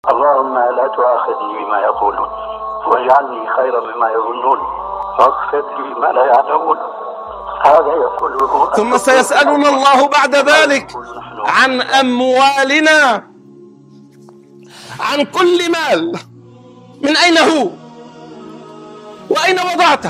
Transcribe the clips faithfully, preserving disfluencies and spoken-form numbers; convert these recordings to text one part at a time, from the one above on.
اللهم لا تؤاخذني بما يقولون واجعلني خيرا مما يظنون واغفر لي ما لا يعلمون. هذا يقول. ثم سيسألنا الله بعد ذلك عن أموالنا، عن كل مال، من أين هو وأين وضعته.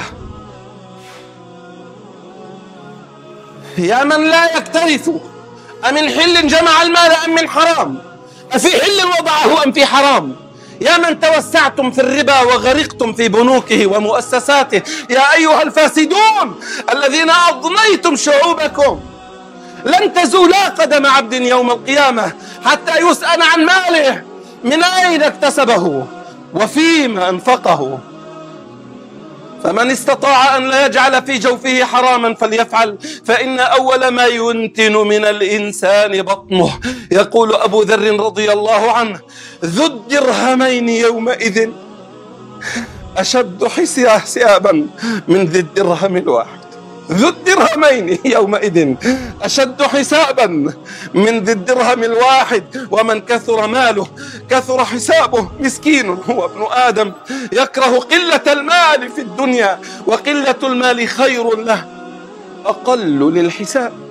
يا من لا يكترث، أمن حل جمع المال أم من حرام؟ أفي حل وضعه أم في حرام؟ يا من توسعتم في الربا وغرقتم في بنوكه ومؤسساته، يا أيها الفاسدون الذين أضنيتم شعوبكم، لن تزولا قدم عبد يوم القيامة حتى يسأل عن ماله، من أين اكتسبه وفيما أنفقه. فمن استطاع أن لا يجعل في جوفه حراما فليفعل، فإن أول ما ينتن من الإنسان بطنه. يقول أبو ذر رضي الله عنه: ذو الدرهمين يومئذ أشد حسابا من ذي الدرهم الواحد. ذو الدرهمين يومئذ أشد حسابا من ذي الدرهم الواحد. ومن كثر ماله كثر حسابه. مسكين هو ابن آدم يكره قلة المال في الدنيا، وقلة المال خير له، أقل للحساب.